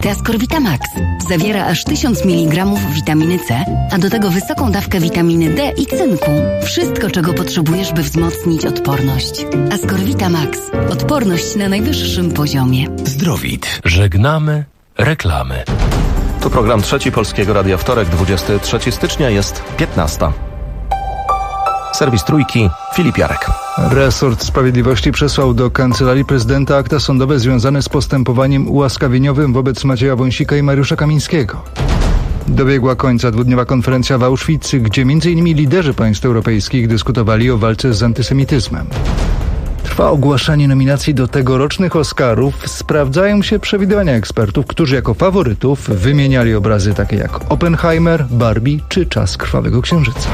Multivita Ascorvita Max. Zawiera aż 1000 mg witaminy C, a do tego wysoką dawkę witaminy D i cynku. Wszystko, czego potrzebujesz, by wzmocnić odporność. Ascorvita Max. Odporność na najwyższym poziomie. Zdrowit. Żegnamy reklamy. Tu program Trzeci Polskiego Radia, wtorek, 23 stycznia, jest 15. Serwis Trójki, Filip Jarek. Resort Sprawiedliwości przesłał do Kancelarii Prezydenta akta sądowe związane z postępowaniem ułaskawieniowym wobec Macieja Wąsika i Mariusza Kamińskiego. Dobiegła końca dwudniowa konferencja w Auschwitz, gdzie m.in. liderzy państw europejskich dyskutowali o walce z antysemityzmem. Trwa ogłaszanie nominacji do tegorocznych Oscarów. Sprawdzają się przewidywania ekspertów, którzy jako faworytów wymieniali obrazy takie jak Oppenheimer, Barbie czy Czas Krwawego Księżyca.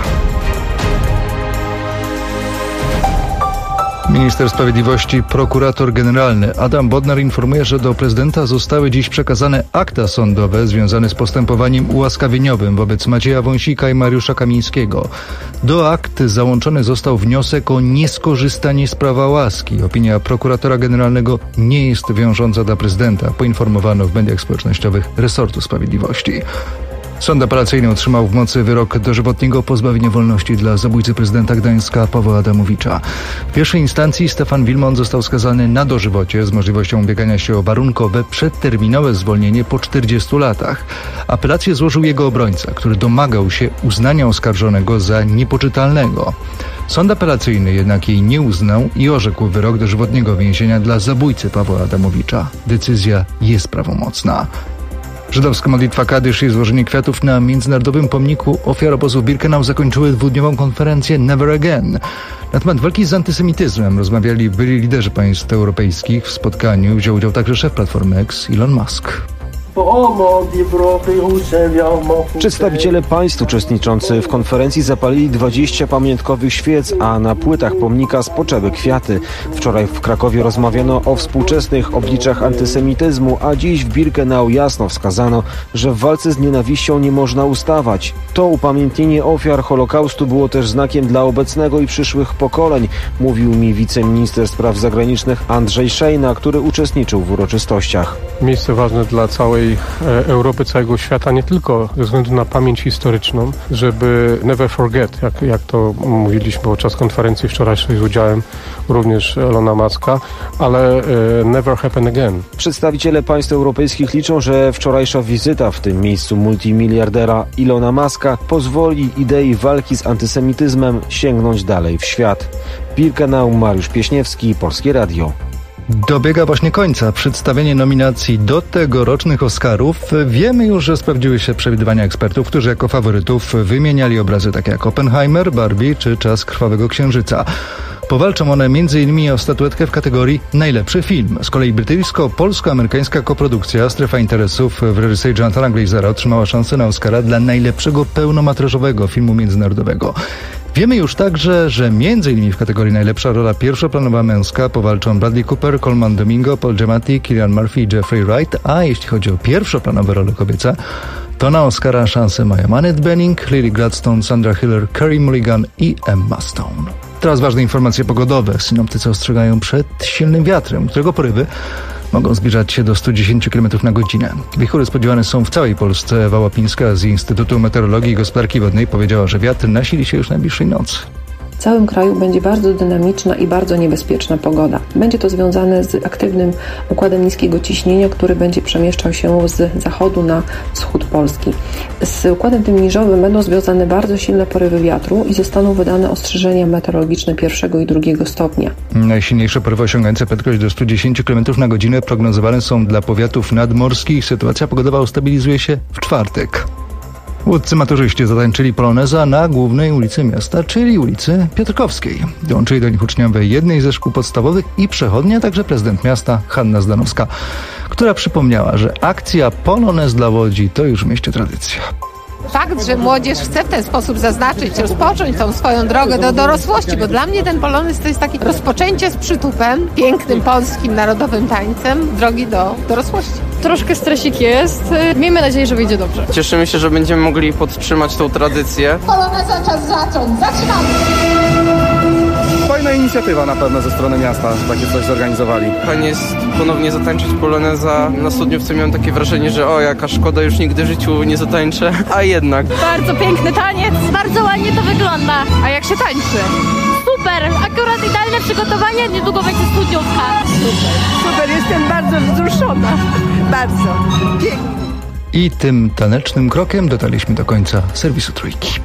Minister Sprawiedliwości, prokurator generalny Adam Bodnar informuje, że do prezydenta zostały dziś przekazane akta sądowe związane z postępowaniem ułaskawieniowym wobec Macieja Wąsika i Mariusza Kamińskiego. Do akt załączony został wniosek o nieskorzystanie z prawa łaski. Opinia prokuratora generalnego nie jest wiążąca dla prezydenta, poinformowano w mediach społecznościowych resortu sprawiedliwości. Sąd apelacyjny otrzymał w mocy wyrok dożywotniego pozbawienia wolności dla zabójcy prezydenta Gdańska Pawła Adamowicza. W pierwszej instancji Stefan Wilmont został skazany na dożywocie z możliwością ubiegania się o warunkowe, przedterminowe zwolnienie po 40 latach. Apelację złożył jego obrońca, który domagał się uznania oskarżonego za niepoczytalnego. Sąd apelacyjny jednak jej nie uznał i orzekł wyrok dożywotniego więzienia dla zabójcy Pawła Adamowicza. Decyzja jest prawomocna. Żydowska modlitwa Kadysz i złożenie kwiatów na Międzynarodowym Pomniku Ofiar Obozu Birkenau zakończyły dwudniową konferencję Never Again. Na temat walki z antysemityzmem rozmawiali byli liderzy państw europejskich. W spotkaniu wziął udział także szef Platformy X Elon Musk. Przedstawiciele państw uczestniczący w konferencji zapalili 20 pamiątkowych świec, a na płytach pomnika spoczęły kwiaty. Wczoraj w Krakowie rozmawiano o współczesnych obliczach antysemityzmu, a dziś w Birkenau jasno wskazano, że w walce z nienawiścią nie można ustawać. To upamiętnienie ofiar Holokaustu było też znakiem dla obecnego i przyszłych pokoleń, mówił mi wiceminister spraw zagranicznych Andrzej Szejna, który uczestniczył w uroczystościach. Miejsce ważne dla całej Europy, całego świata, nie tylko ze względu na pamięć historyczną, żeby never forget, jak to mówiliśmy podczas konferencji wczorajszej z udziałem również Elona Muska, ale never happen again. Przedstawiciele państw europejskich liczą, że wczorajsza wizyta w tym miejscu multimiliardera Elona Muska pozwoli idei walki z antysemityzmem sięgnąć dalej w świat. Birkenau, Mariusz Pieśniewski, Polskie Radio. Dobiega właśnie końca przedstawienie nominacji do tegorocznych Oscarów. Wiemy już, że sprawdziły się przewidywania ekspertów, którzy jako faworytów wymieniali obrazy takie jak Oppenheimer, Barbie czy Czas Krwawego Księżyca. Powalczą one m.in. o statuetkę w kategorii najlepszy film. Z kolei brytyjsko-polsko-amerykańska koprodukcja Strefa Interesów w reżyserii Jonathana Glazera otrzymała szansę na Oscara dla najlepszego pełnometrażowego filmu międzynarodowego. Wiemy już także, że m.in. w kategorii najlepsza rola pierwszoplanowa męska powalczą Bradley Cooper, Colman Domingo, Paul Giamatti, Cillian Murphy i Jeffrey Wright, a jeśli chodzi o pierwszoplanowe role kobiece, to na Oscara szansę mają Annette Bening, Lily Gladstone, Sandra Hüller, Carey Mulligan i Emma Stone. Teraz ważne informacje pogodowe. Synoptycy ostrzegają przed silnym wiatrem, którego porywy mogą zbliżać się do 110 km na godzinę. Wichury spodziewane są w całej Polsce. Ewa Łapińska z Instytutu Meteorologii i Gospodarki Wodnej powiedziała, że wiatr nasili się już najbliższej nocy. W całym kraju będzie bardzo dynamiczna i bardzo niebezpieczna pogoda. Będzie to związane z aktywnym układem niskiego ciśnienia, który będzie przemieszczał się z zachodu na wschód Polski. Z układem tym niżowym będą związane bardzo silne porywy wiatru i zostaną wydane ostrzeżenia meteorologiczne 1. i 2. stopnia. Najsilniejsze porywy osiągające prędkość do 110 km na godzinę prognozowane są dla powiatów nadmorskich. Sytuacja pogodowa ustabilizuje się w czwartek. Łódzcy maturzyści zatańczyli poloneza na głównej ulicy miasta, czyli ulicy Piotrkowskiej. Dołączyli do nich uczniowie jednej ze szkół podstawowych i przechodnia, także prezydent miasta Hanna Zdanowska, która przypomniała, że akcja Polonez dla Łodzi to już w mieście tradycja. Fakt, że młodzież chce w ten sposób zaznaczyć, rozpocząć tą swoją drogę do dorosłości, bo dla mnie ten polonez to jest takie rozpoczęcie z przytupem, pięknym polskim narodowym tańcem drogi do dorosłości. Troszkę stresik jest. Miejmy nadzieję, że wyjdzie dobrze. Cieszymy się, że będziemy mogli podtrzymać tą tradycję. Poloneza, czas zacząć. Zaczynamy! fajna inicjatywa na pewno ze strony miasta, że takie coś zorganizowali. Fajnie jest ponownie zatańczyć poloneza. Na studniówce miałem takie wrażenie, że jaka szkoda, już nigdy w życiu nie zatańczę, a jednak. Bardzo piękny taniec, bardzo ładnie to wygląda. A jak się tańczy? Super, akurat idealne przygotowanie, niedługo będzie studniówka. Super, jestem bardzo wzruszona. Bardzo. Pięknie. I tym tanecznym krokiem dotarliśmy do końca serwisu Trójki.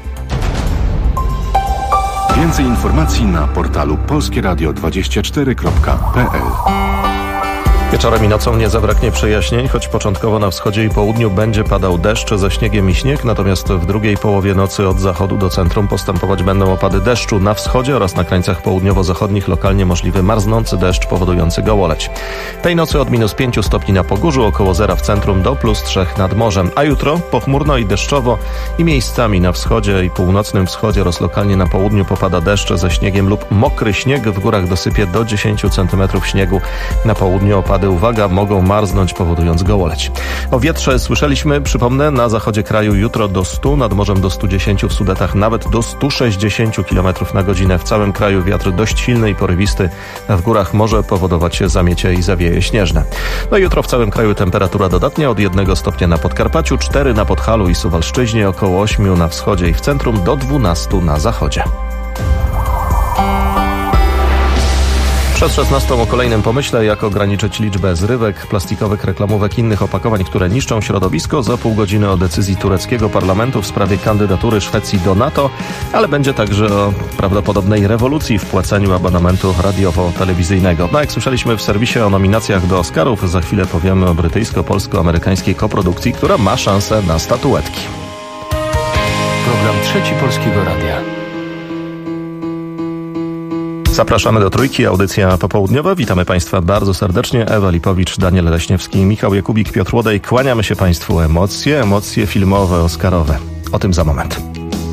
Więcej informacji na portalu polskieradio24.pl. Wieczorem i nocą nie zabraknie przejaśnień, choć początkowo na wschodzie i południu będzie padał deszcz ze śniegiem i śnieg, natomiast w drugiej połowie nocy od zachodu do centrum postępować będą opady deszczu na wschodzie oraz na krańcach południowo-zachodnich lokalnie możliwy marznący deszcz powodujący gołoleć. Tej nocy od -5 stopni na Pogórzu, około zera w centrum do +3 nad morzem, a jutro pochmurno i deszczowo i miejscami na wschodzie i północnym wschodzie oraz lokalnie na południu popada deszcz ze śniegiem lub mokry śnieg, w górach dosypie do 10 cm śniegu, na południu opady, uwaga, mogą marznąć, powodując gołoleć. O wietrze słyszeliśmy, przypomnę, na zachodzie kraju jutro do 100, nad morzem do 110, w Sudetach nawet do 160 km na godzinę. W całym kraju wiatr dość silny i porywisty, a w górach może powodować zamiecie i zawieje śnieżne. No i jutro w całym kraju temperatura dodatnia od 1 stopnia na Podkarpaciu, 4 na Podhalu i Suwalszczyźnie, około 8 na wschodzie i w centrum, do 12 na zachodzie. Przed 16 o kolejnym pomyśle, jak ograniczyć liczbę zrywek, plastikowych reklamówek i innych opakowań, które niszczą środowisko. Za pół godziny o decyzji tureckiego parlamentu w sprawie kandydatury Szwecji do NATO, ale będzie także o prawdopodobnej rewolucji w płaceniu abonamentu radiowo-telewizyjnego. No jak słyszeliśmy w serwisie o nominacjach do Oscarów, za chwilę powiemy o brytyjsko-polsko-amerykańskiej koprodukcji, która ma szansę na statuetki. Program Trzeci Polskiego Radia. Zapraszamy do Trójki, audycja popołudniowa. Witamy Państwa bardzo serdecznie. Ewa Lipowicz, Daniel Leśniewski, Michał Jakubik, Piotr Łodej. Kłaniamy się Państwu. Emocje filmowe, oscarowe. O tym za moment.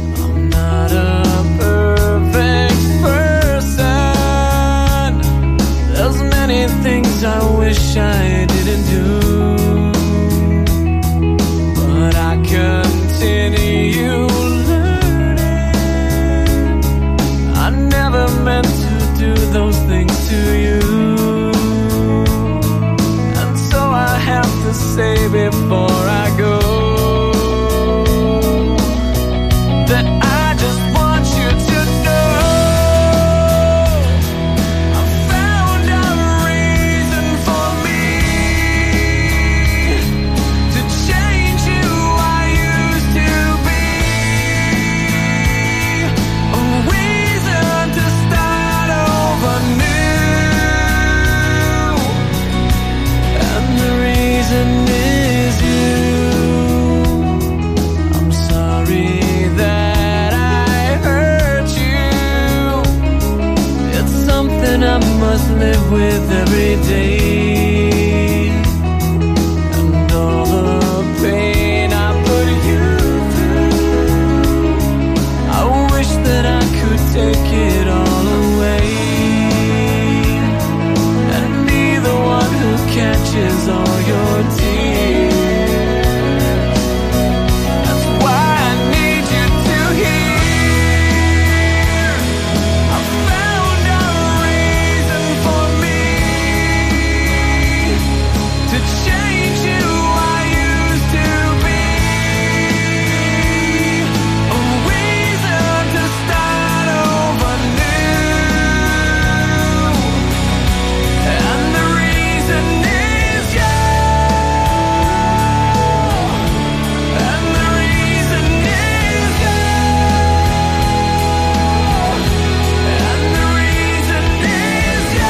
Those things to you, and so I have to say before I go that I just want you to know I found a reason for me to change who I used to be, a reason to start over new, and the reason is you. I'm sorry that I hurt you. It's something I must live with every day, and all the pain I put you through, I wish that I could take it all away and be the one who catches all your tears. That's why I need you to hear I found a reason for me to change who I used to be, a reason to start over new, and the reason is you, and the reason is you, and the reason is you,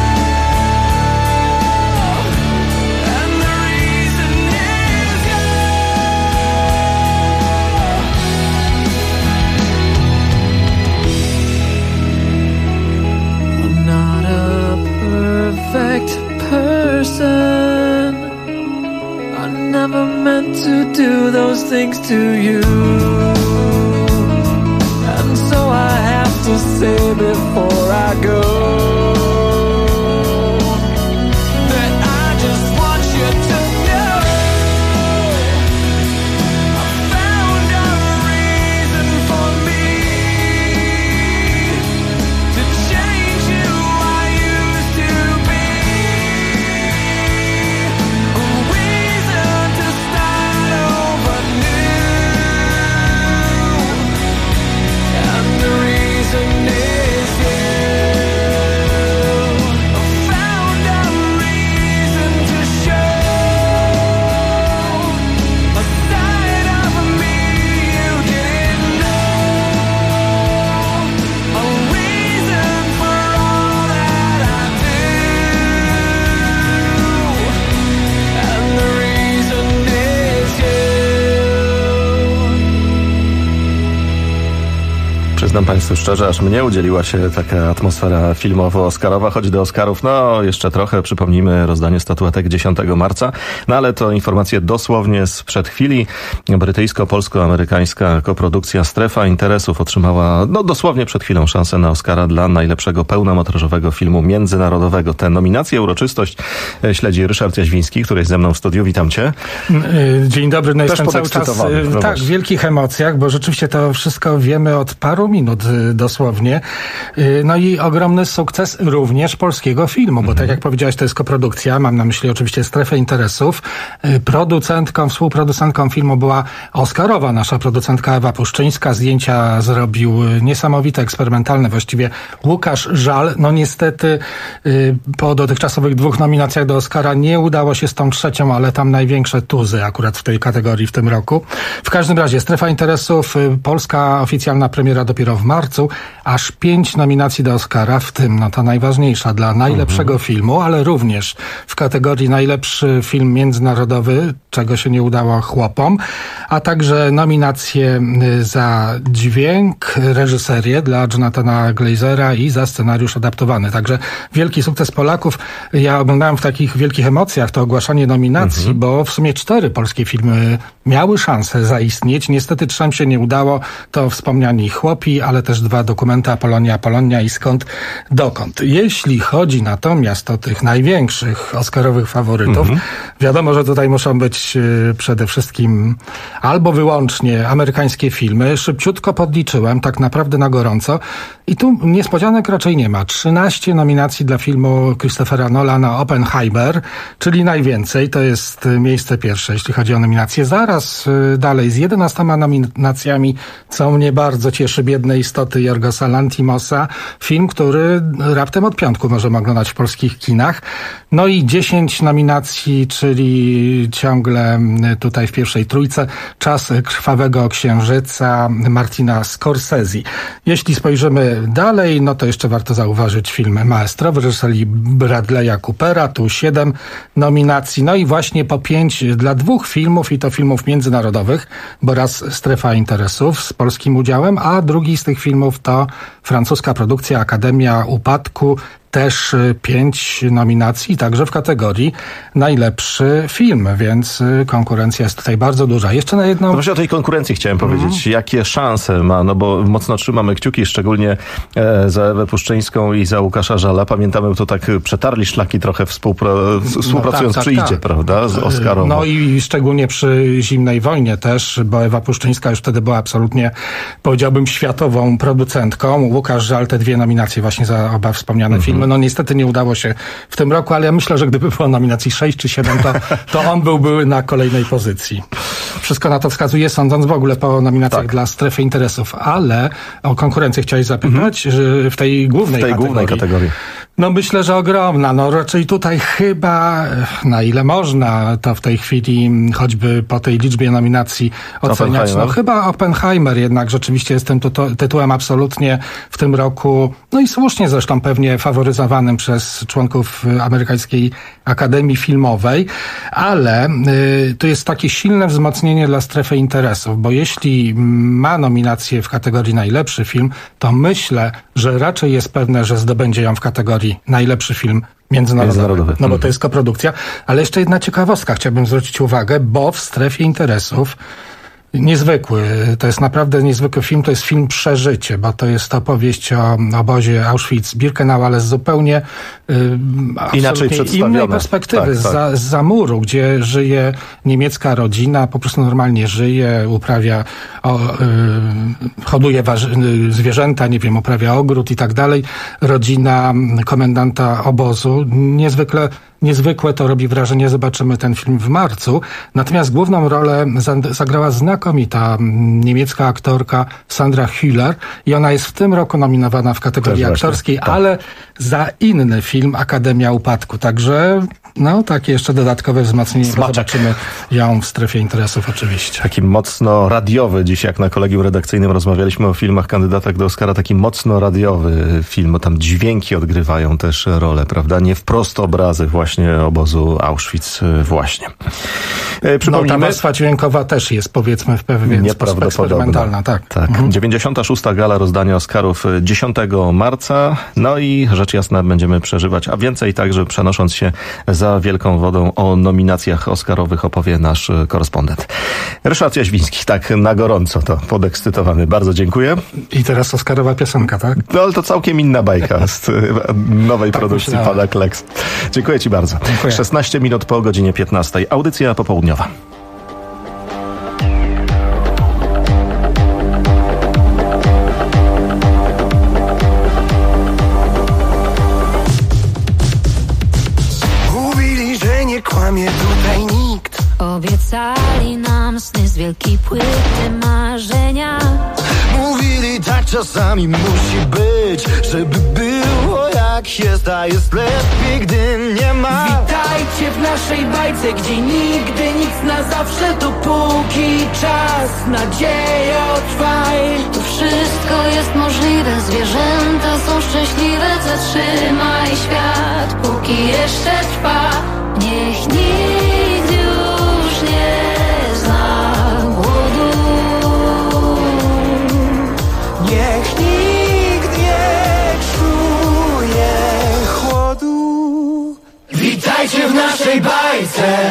and the reason is you. I'm not a perfect person. I never meant to do those things to you, and so I have to say before I go that I just want you to know I found a reason for me to change Przyznam Państwu szczerze, aż mnie udzieliła się taka atmosfera filmowo-oscarowa, choć do Oscarów, jeszcze trochę. Przypomnijmy rozdanie statuetek 10 marca, ale to informacje dosłownie sprzed chwili. Brytyjsko-polsko-amerykańska koprodukcja Strefa Interesów otrzymała, dosłownie przed chwilą szansę na Oscara dla najlepszego pełnometrażowego filmu międzynarodowego. Tę nominację, uroczystość śledzi Ryszard Jaźwiński, który jest ze mną w studiu. Witam Cię. Dzień dobry. Jestem cały czas w wielkich emocjach, bo rzeczywiście to wszystko wiemy od paru minut dosłownie. I ogromny sukces również polskiego filmu, bo tak jak powiedziałeś, to jest koprodukcja. Mam na myśli oczywiście Strefę Interesów. Współproducentką filmu była oscarowa nasza producentka Ewa Puszczyńska. Zdjęcia zrobił niesamowite, eksperymentalne właściwie Łukasz Żal. Niestety po dotychczasowych 2 nominacjach do Oscara nie udało się z tą 3, ale tam największe tuzy akurat w tej kategorii w tym roku. W każdym razie Strefa Interesów, polska oficjalna premiera dopiero w marcu, aż 5 nominacji do Oscara, w tym ta najważniejsza dla najlepszego filmu, ale również w kategorii najlepszy film międzynarodowy, czego się nie udało chłopom, a także nominacje za dźwięk, reżyserię dla Jonathana Glazera i za scenariusz adaptowany. Także wielki sukces Polaków. Ja oglądałem w takich wielkich emocjach to ogłaszanie nominacji, bo w sumie 4 polskie filmy miały szansę zaistnieć. Niestety 3 się nie udało. To wspomniani Chłopi, ale też 2 dokumenty Apolonia i Skąd dokąd. Jeśli chodzi natomiast o tych największych oscarowych faworytów, wiadomo, że tutaj muszą być przede wszystkim albo wyłącznie amerykańskie filmy. Szybciutko podliczyłem, tak naprawdę na gorąco. I tu niespodzianek raczej nie ma. 13 nominacji dla filmu Christophera Nolana Oppenheimer, czyli najwięcej. To jest miejsce pierwsze, jeśli chodzi o nominacje. Zaraz dalej z 11 nominacjami, co mnie bardzo cieszy, Biedne istoty Jorgosa Lanthimosa. Film, który raptem od piątku możemy oglądać w polskich kinach. I 10 nominacji, czyli ciągle tutaj w pierwszej trójce. Czas krwawego księżyca Martina Scorsese. Jeśli spojrzymy dalej, to jeszcze warto zauważyć film Maestro w reżyserii Bradley'a Coopera. Tu 7 nominacji. I właśnie po 5 dla 2 filmów, i to filmów międzynarodowych, bo raz Strefa Interesów z polskim udziałem, a drugi z tych filmów to francuska produkcja Akademia Upadku. Też 5 nominacji, także w kategorii najlepszy film, więc konkurencja jest tutaj bardzo duża. Jeszcze na jedną... Właśnie o tej konkurencji chciałem powiedzieć. Jakie szanse ma, bo mocno trzymamy kciuki, szczególnie za Ewę Puszczyńską i za Łukasza Żala. Pamiętamy, to tak przetarli szlaki trochę współpracując przy Idzie, prawda, z Oscarową. I szczególnie przy Zimnej wojnie też, bo Ewa Puszczyńska już wtedy była absolutnie, powiedziałbym, światową producentką. Łukasz Żal te 2 nominacje właśnie za oba wspomniane filmy. Niestety nie udało się w tym roku, ale ja myślę, że gdyby było nominacji 6 czy 7, to on byłby na kolejnej pozycji. Wszystko na to wskazuje, sądząc w ogóle po nominacjach dla Strefy Interesów. Ale o konkurencję chciałeś zapytać, że w tej głównej kategorii. Myślę, że ogromna. Raczej tutaj chyba, na ile można, to w tej chwili, choćby po tej liczbie nominacji oceniać, chyba Oppenheimer jednak rzeczywiście jest tym tytułem absolutnie w tym roku, i słusznie zresztą pewnie faworyzowanym przez członków amerykańskiej Akademii Filmowej, ale to jest takie silne wzmocnienie dla Strefy Interesów, bo jeśli ma nominację w kategorii najlepszy film, to myślę, że raczej jest pewne, że zdobędzie ją w kategorii najlepszy film międzynarodowy. Bo to jest koprodukcja. Ale jeszcze jedna ciekawostka chciałbym zwrócić uwagę, bo w Strefie Interesów niezwykły. To jest naprawdę niezwykły film. To jest film Przeżycie, bo to jest opowieść o obozie Auschwitz-Birkenau, ale z zupełnie inaczej przedstawione. Innej perspektywy. Zza muru, gdzie żyje niemiecka rodzina, po prostu normalnie żyje, uprawia, hoduje zwierzęta, uprawia ogród i tak dalej. Rodzina komendanta obozu. Niezwykłe to robi wrażenie, zobaczymy ten film w marcu. Natomiast główną rolę zagrała znakomita niemiecka aktorka Sandra Hüller i ona jest w tym roku nominowana w kategorii aktorskiej, ale za inny film Akademia Upadku. Także takie jeszcze dodatkowe wzmocnienie. Zobaczymy ją w Strefie Interesów oczywiście. Taki mocno radiowy, dziś jak na kolegium redakcyjnym rozmawialiśmy o filmach kandydatek do Oscara, taki mocno radiowy film, bo tam dźwięki odgrywają też rolę, prawda? Nie wprost obrazy właśnie właśnie obozu Auschwitz właśnie. No, ta warstwa dźwiękowa też jest, powiedzmy, w pewien sposób eksperymentalna. Tak. 96. gala rozdania Oscarów 10 marca. No i rzecz jasna będziemy przeżywać, a więcej także przenosząc się za wielką wodą o nominacjach oscarowych opowie nasz korespondent. Ryszard Jaźwiński, tak na gorąco to podekscytowany. Bardzo dziękuję. I teraz oscarowa piosenka, tak? No ale to całkiem inna bajka z nowej produkcji pana Kleks. Dziękuję ci bardzo. Dziękuję. 16 minut po godzinie 15. Audycja popołudniowa. Mówili, że nie kłamie tutaj nikt. Obiecali nam sny z wielkiej płyty marzenia. Mówili, tak czasami musi być, żeby było jak jest, a jest lepiej, gdy nie ma. Witajcie w naszej bajce, gdzie nigdy nic na zawsze, dopóki czas, nadzieję trwaj. Tu wszystko jest możliwe, zwierzęta są szczęśliwe. Zatrzymaj świat, póki jeszcze trwa. Niech nikt już nie zna głodu. Niech nikt nie czuje chłodu. Witajcie w naszej bajce.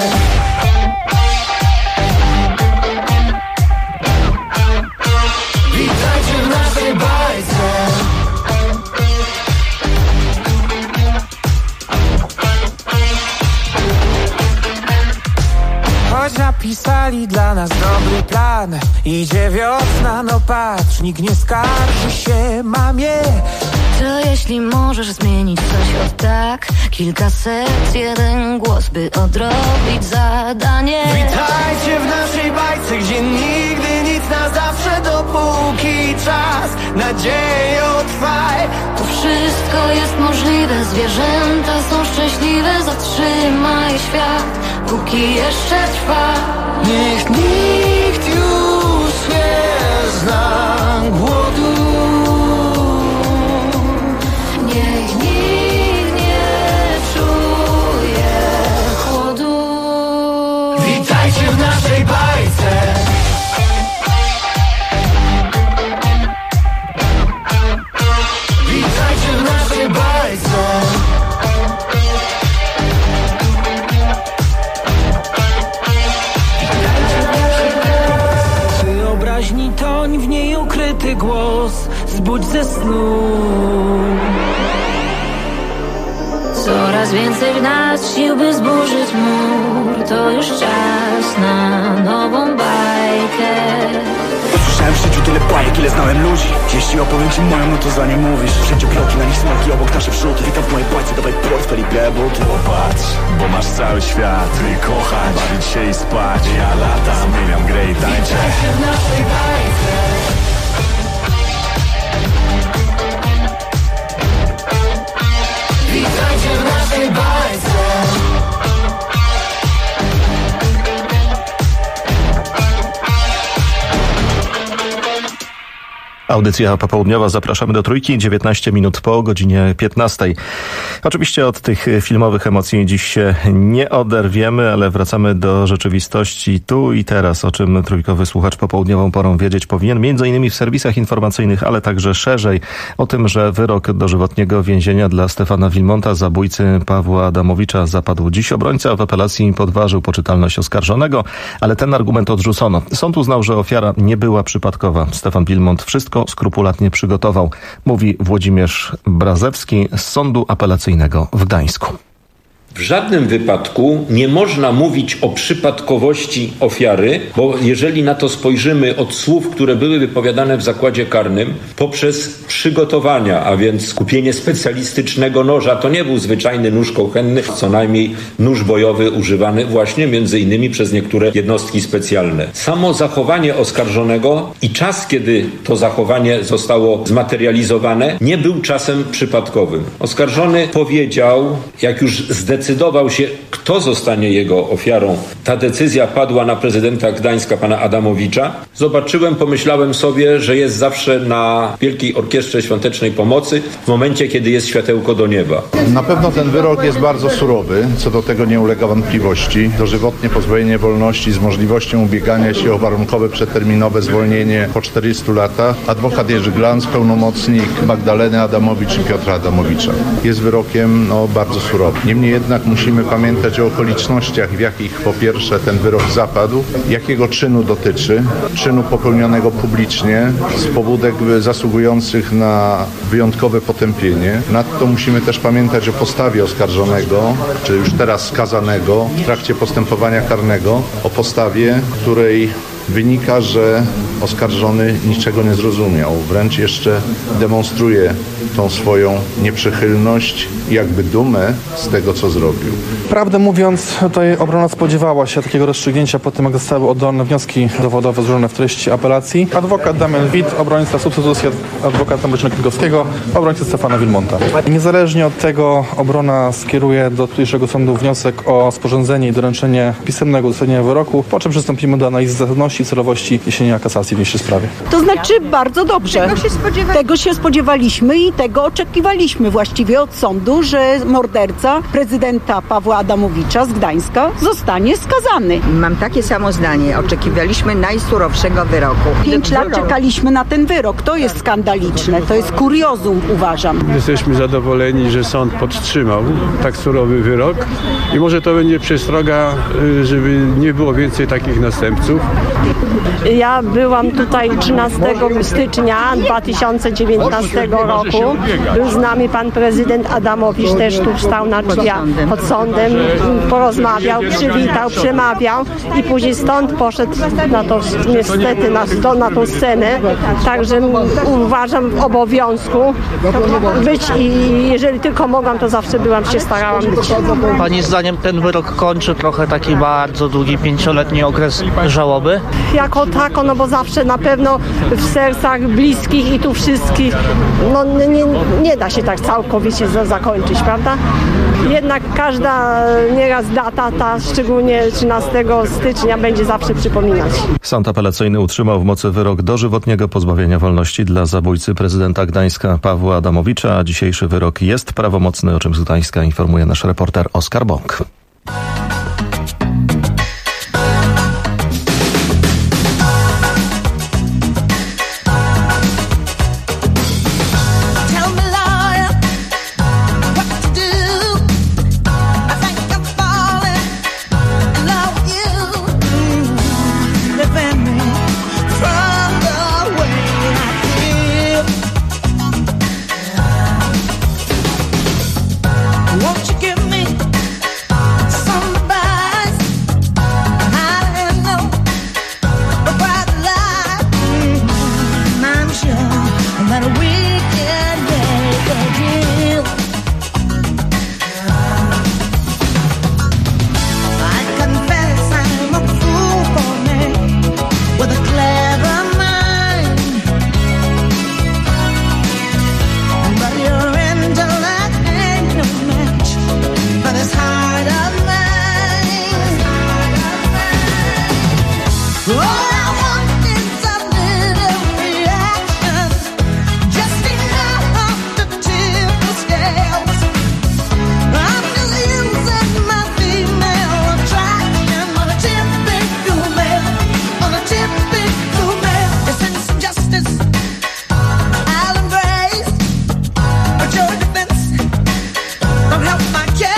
Witajcie w naszej bajce. Choć napisali dla nas dobry plan, idzie wiosna, no patrz, nikt nie skarży się mamie. To jeśli możesz zmienić coś od tak, kilka serc, jeden głos, by odrobić zadanie. Witajcie w naszej bajce, gdzie nigdy nic na zawsze, dopóki czas, nadzieję trwaj. Tu wszystko jest możliwe, zwierzęta są szczęśliwe. Zatrzymaj świat, póki jeszcze trwa. Niech nikt już nie zna głodu. Niech nikt nie czuje chłodu. Witajcie w naszej bajce. Witajcie w naszej bajce. Wyobraźni toń, w niej ukryty głos, zbudź ze snu. Coraz więcej w nas sił, by zburzyć mur. To już czas na nową bajkę. Słyszałem w życiu tyle bajek, ile znałem ludzi. Jeśli opowiem ci moją, no to za nie mówisz. Wszędzie bloki, na nich smaki, obok nasze wrzuty. Witam w mojej bajce, dawaj portfel i grę buty. Popatrz, bo masz cały świat. Ty kochać, bawić się i spać. Ja latam, zmieniam grę i tańczę. Witajcie w naszej bajce. Witajcie w naszej bajce. Audycja popołudniowa, zapraszamy do Trójki, 19 minut po godzinie 15. Oczywiście od tych filmowych emocji dziś się nie oderwiemy, ale wracamy do rzeczywistości tu i teraz, o czym trójkowy słuchacz popołudniową porą wiedzieć powinien, między innymi w serwisach informacyjnych, ale także szerzej o tym, że wyrok dożywotniego więzienia dla Stefana Wilmonta, zabójcy Pawła Adamowicza, zapadł dziś. Obrońca w apelacji podważył poczytalność oskarżonego, ale ten argument odrzucono. Sąd uznał, że ofiara nie była przypadkowa. Stefan Wilmont wszystko skrupulatnie przygotował, mówi Włodzimierz Brazewski z Sądu Apelacyjnego w Gdańsku. W żadnym wypadku nie można mówić o przypadkowości ofiary, bo jeżeli na to spojrzymy od słów, które były wypowiadane w zakładzie karnym, poprzez przygotowania, a więc kupienie specjalistycznego noża, to nie był zwyczajny nóż kuchenny, co najmniej nóż bojowy używany właśnie między innymi przez niektóre jednostki specjalne. Samo zachowanie oskarżonego i czas, kiedy to zachowanie zostało zmaterializowane, nie był czasem przypadkowym. Oskarżony powiedział, jak już zdecydował decydował się, kto zostanie jego ofiarą, ta decyzja padła na prezydenta Gdańska, pana Adamowicza, pomyślałem sobie, że jest zawsze na Wielkiej Orkiestrze Świątecznej Pomocy w momencie, kiedy jest światełko do nieba. Na pewno ten wyrok jest bardzo surowy, co do tego nie ulega wątpliwości. Dożywotnie pozbawienie wolności z możliwością ubiegania się o warunkowe przedterminowe zwolnienie po 40 latach. Adwokat Jerzy Glans, pełnomocnik Magdaleny Adamowicz i Piotra Adamowicza. Jest wyrokiem bardzo surowym. Niemniej jednak musimy pamiętać o okolicznościach, w jakich po pierwsze ten wyrok zapadł, jakiego czynu dotyczy. Czynu popełnionego publicznie z pobudek zasługujących na wyjątkowe potępienie. Nadto musimy też pamiętać o postawie oskarżonego, czy już teraz skazanego w trakcie postępowania karnego, o postawie, której wynika, że oskarżony niczego nie zrozumiał. Wręcz jeszcze demonstruje tą swoją nieprzychylność i jakby dumę z tego, co zrobił. Prawdę mówiąc, tutaj obrona spodziewała się takiego rozstrzygnięcia po tym, jak zostały oddalone wnioski dowodowe złożone w treści apelacji. Adwokat Damian Wit, obrońca substytucji adwokata Marcina Kwiatkowskiego, obrońca Stefana Wilmonta. Niezależnie od tego obrona skieruje do tutejszego sądu wniosek o sporządzenie i doręczenie pisemnego uzasadnienia wyroku, po czym przystąpimy do analizy zasadności i celowości wniesienia kasacji w niniejszej sprawie. To znaczy bardzo dobrze. Tego się spodziewaliśmy i tego oczekiwaliśmy właściwie od sądu, że morderca prezydenta Pawła Adamowicza z Gdańska zostanie skazany. Mam takie samo zdanie. Oczekiwaliśmy najsurowszego wyroku. 5 lat czekaliśmy na ten wyrok. To jest skandaliczne. To jest kuriozum, uważam. Jesteśmy zadowoleni, że sąd podtrzymał tak surowy wyrok i może to będzie przestroga, żeby nie było więcej takich następców. Ja byłam tutaj 13 stycznia 2019 roku. Był z nami pan prezydent Adamowicz, też tu stał na drzwiach pod sądem, porozmawiał, przywitał, przemawiał i później stąd poszedł na to, niestety na tą scenę. Także uważam w obowiązku być i jeżeli tylko mogłam, to zawsze się starałam być. Pani zdaniem ten wyrok kończy trochę taki bardzo długi 5-letni okres żałoby? Jako tako, no bo zawsze na pewno w sercach bliskich i tu wszystkich nie da się tak całkowicie zakończyć, prawda? Jednak każda nieraz data, ta szczególnie 13 stycznia będzie zawsze przypominać. Sąd apelacyjny utrzymał w mocy wyrok dożywotniego pozbawienia wolności dla zabójcy prezydenta Gdańska Pawła Adamowicza, a dzisiejszy wyrok jest prawomocny, o czym z Gdańska informuje nasz reporter Oskar Bąk. Won't you give me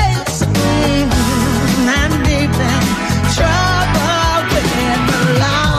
I'm deep in trouble with the law.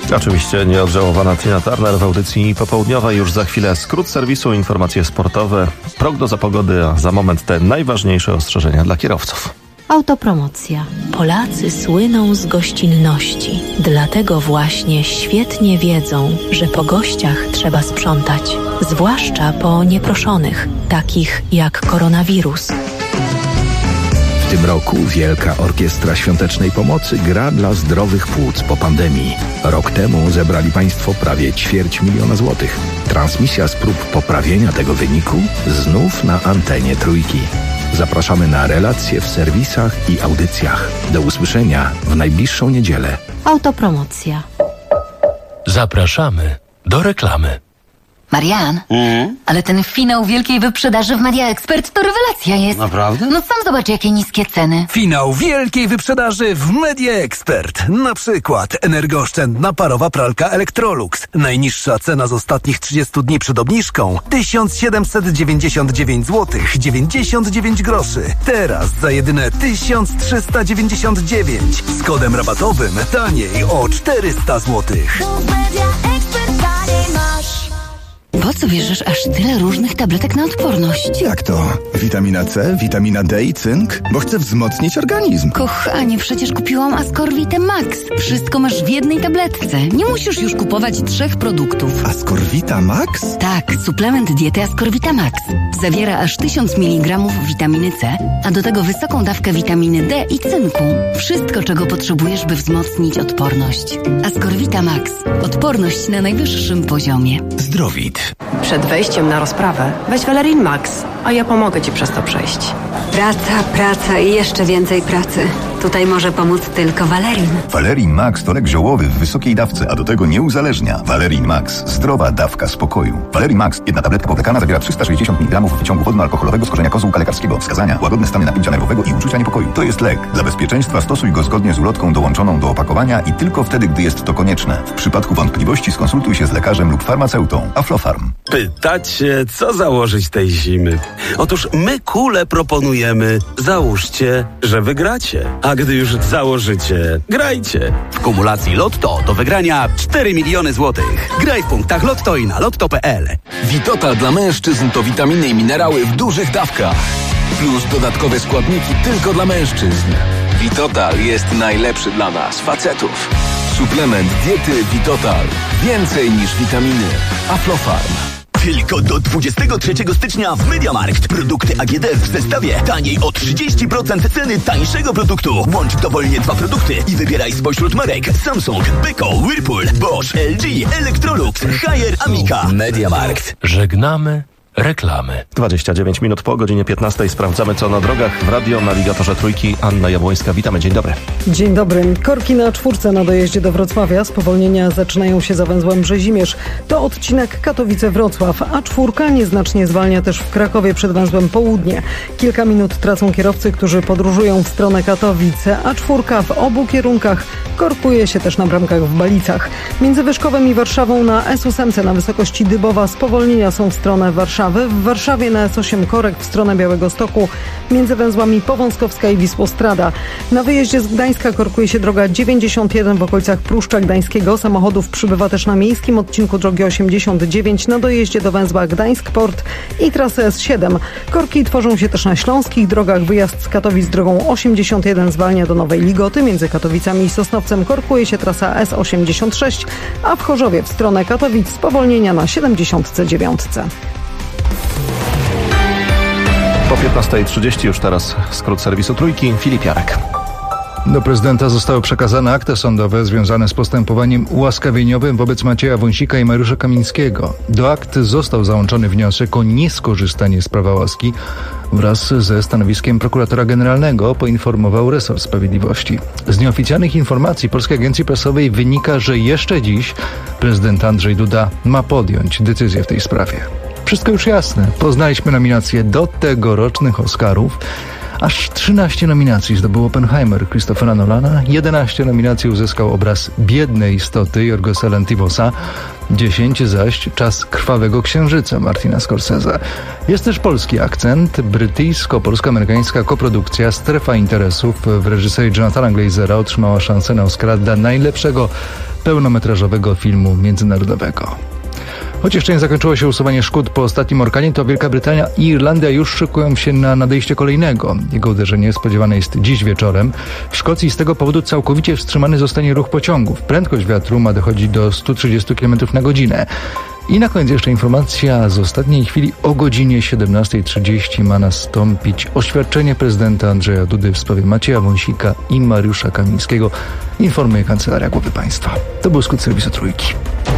Oczywiście nieodżałowana Tina Turner w audycji popołudniowej. Już za chwilę skrót serwisu, informacje sportowe, prognoza pogody, a za moment te najważniejsze ostrzeżenia dla kierowców. Autopromocja. Polacy słyną z gościnności. Dlatego właśnie świetnie wiedzą, że po gościach trzeba sprzątać. Zwłaszcza po nieproszonych, takich jak koronawirus. W tym roku Wielka Orkiestra Świątecznej Pomocy gra dla zdrowych płuc po pandemii. Rok temu zebrali Państwo prawie 250 000 złotych. Transmisja z prób poprawienia tego wyniku znów na antenie Trójki. Zapraszamy na relacje w serwisach i audycjach. Do usłyszenia w najbliższą niedzielę. Autopromocja. Zapraszamy do reklamy. Marian, ale ten finał wielkiej wyprzedaży w Media Expert to rewelacja jest. Naprawdę? No sam zobacz, jakie niskie ceny. Finał wielkiej wyprzedaży w Media Expert. Na przykład energooszczędna parowa pralka Electrolux. Najniższa cena z ostatnich 30 dni przed obniżką 1799 zł 99 groszy. Teraz za jedyne 1399. Z kodem rabatowym taniej o 400 zł. Po co bierzesz aż tyle różnych tabletek na odporność? Jak to? Witamina C, witamina D i cynk? Bo chcę wzmocnić organizm. Kochanie, przecież kupiłam Ascorvitę Max. Wszystko masz w jednej tabletce. Nie musisz już kupować 3 produktów. Ascorvita Max? Tak, suplement diety Ascorvita Max. Zawiera aż 1000 mg witaminy C, a do tego wysoką dawkę witaminy D i cynku. Wszystko, czego potrzebujesz, by wzmocnić odporność. Ascorvita Max. Odporność na najwyższym poziomie. Zdrowit. Przed wejściem na rozprawę weź Valerin Max, a ja pomogę Ci przez to przejść. Praca i jeszcze więcej pracy. Tutaj może pomóc tylko Valerin. Valerin Max to lek ziołowy w wysokiej dawce, a do tego nie uzależnia. Valerin Max. Zdrowa dawka spokoju. Valerin Max. Jedna tabletka powlekana zawiera 360 mg wyciągu wodno-alkoholowego z korzenia kozłka lekarskiego. Wskazania: łagodne stany napięcia nerwowego i uczucia niepokoju. To jest lek. Dla bezpieczeństwa stosuj go zgodnie z ulotką dołączoną do opakowania i tylko wtedy, gdy jest to konieczne. W przypadku wątpliwości skonsultuj się z lekarzem lub farmaceutą. Aflofarm. Pytacie, co założyć tej zimy? Otóż my kule proponujemy. Załóżcie, że wygracie. A gdy już założycie, grajcie. W kumulacji Lotto do wygrania 4 miliony złotych. Graj w punktach Lotto i na lotto.pl. Vitotal dla mężczyzn to witaminy i minerały w dużych dawkach. Plus dodatkowe składniki tylko dla mężczyzn. Vitotal jest najlepszy dla nas, facetów. Suplement diety Vitotal. Więcej niż witaminy. Aflofarm. Tylko do 23 stycznia w MediaMarkt. Produkty AGD w zestawie taniej o 30% ceny tańszego produktu. Łącz dowolnie 2 produkty i wybieraj spośród marek Samsung, Beko, Whirlpool, Bosch, LG, Electrolux, Haier, Amica. MediaMarkt. Żegnamy reklamy. 29 minut po godzinie 15 sprawdzamy, co na drogach. W radionawigatorze Trójki Anna Jabłońska. Witamy, dzień dobry. Dzień dobry. Korki na 4 na dojeździe do Wrocławia. Spowolnienia zaczynają się za węzłem Brzezimierz. To odcinek Katowice-Wrocław, a 4 nieznacznie zwalnia też w Krakowie przed węzłem Południe. Kilka minut tracą kierowcy, którzy podróżują w stronę Katowic, a 4 w obu kierunkach korkuje się też na bramkach w Balicach. Między Wyszkowem i Warszawą na S8 na wysokości Dybowa spowolnienia są w stronę Warszawy. W Warszawie na S8 korek w stronę Białegostoku między węzłami Powązkowska i Wisłostrada. Na wyjeździe z Gdańska korkuje się droga 91 w okolicach Pruszcza Gdańskiego. Samochodów przybywa też na miejskim odcinku drogi 89 na dojeździe do węzła Gdańsk-Port i trasy S7. Korki tworzą się też na śląskich drogach. Wyjazd z Katowic drogą 81 zwalnia do Nowej Ligoty. Między Katowicami i Sosnowcem korkuje się trasa S86, a w Chorzowie w stronę Katowic spowolnienia na 79. Po 15:30 już teraz skrót serwisu Trójki. Filip Jarek. Do prezydenta zostały przekazane akta sądowe związane z postępowaniem ułaskawieniowym wobec Macieja Wąsika i Mariusza Kamińskiego. Do akt został załączony wniosek o nieskorzystanie z prawa łaski wraz ze stanowiskiem prokuratora generalnego, poinformował resort sprawiedliwości. Z nieoficjalnych informacji Polskiej Agencji Prasowej wynika, że jeszcze dziś prezydent Andrzej Duda ma podjąć decyzję w tej sprawie. Wszystko już jasne. Poznaliśmy nominacje do tegorocznych Oscarów. Aż 13 nominacji zdobył Oppenheimer Christophera Nolana, 11 nominacji uzyskał obraz Biednej istoty Jorgosa Lanthimosa, 10 zaś Czas krwawego księżyca Martina Scorsese. Jest też polski akcent, brytyjsko-polsko-amerykańska koprodukcja Strefa interesów w reżyserii Jonathana Glazera otrzymała szansę na Oscara dla najlepszego pełnometrażowego filmu międzynarodowego. Choć jeszcze nie zakończyło się usuwanie szkód po ostatnim orkanie, to Wielka Brytania i Irlandia już szykują się na nadejście kolejnego. Jego uderzenie spodziewane jest dziś wieczorem. W Szkocji z tego powodu całkowicie wstrzymany zostanie ruch pociągów. Prędkość wiatru ma dochodzić do 130 km na godzinę. I na koniec jeszcze informacja z ostatniej chwili. O godzinie 17:30 ma nastąpić oświadczenie prezydenta Andrzeja Dudy w sprawie Macieja Wąsika i Mariusza Kamińskiego, informuje Kancelaria Głowy Państwa. To był skrót serwisu Trójki.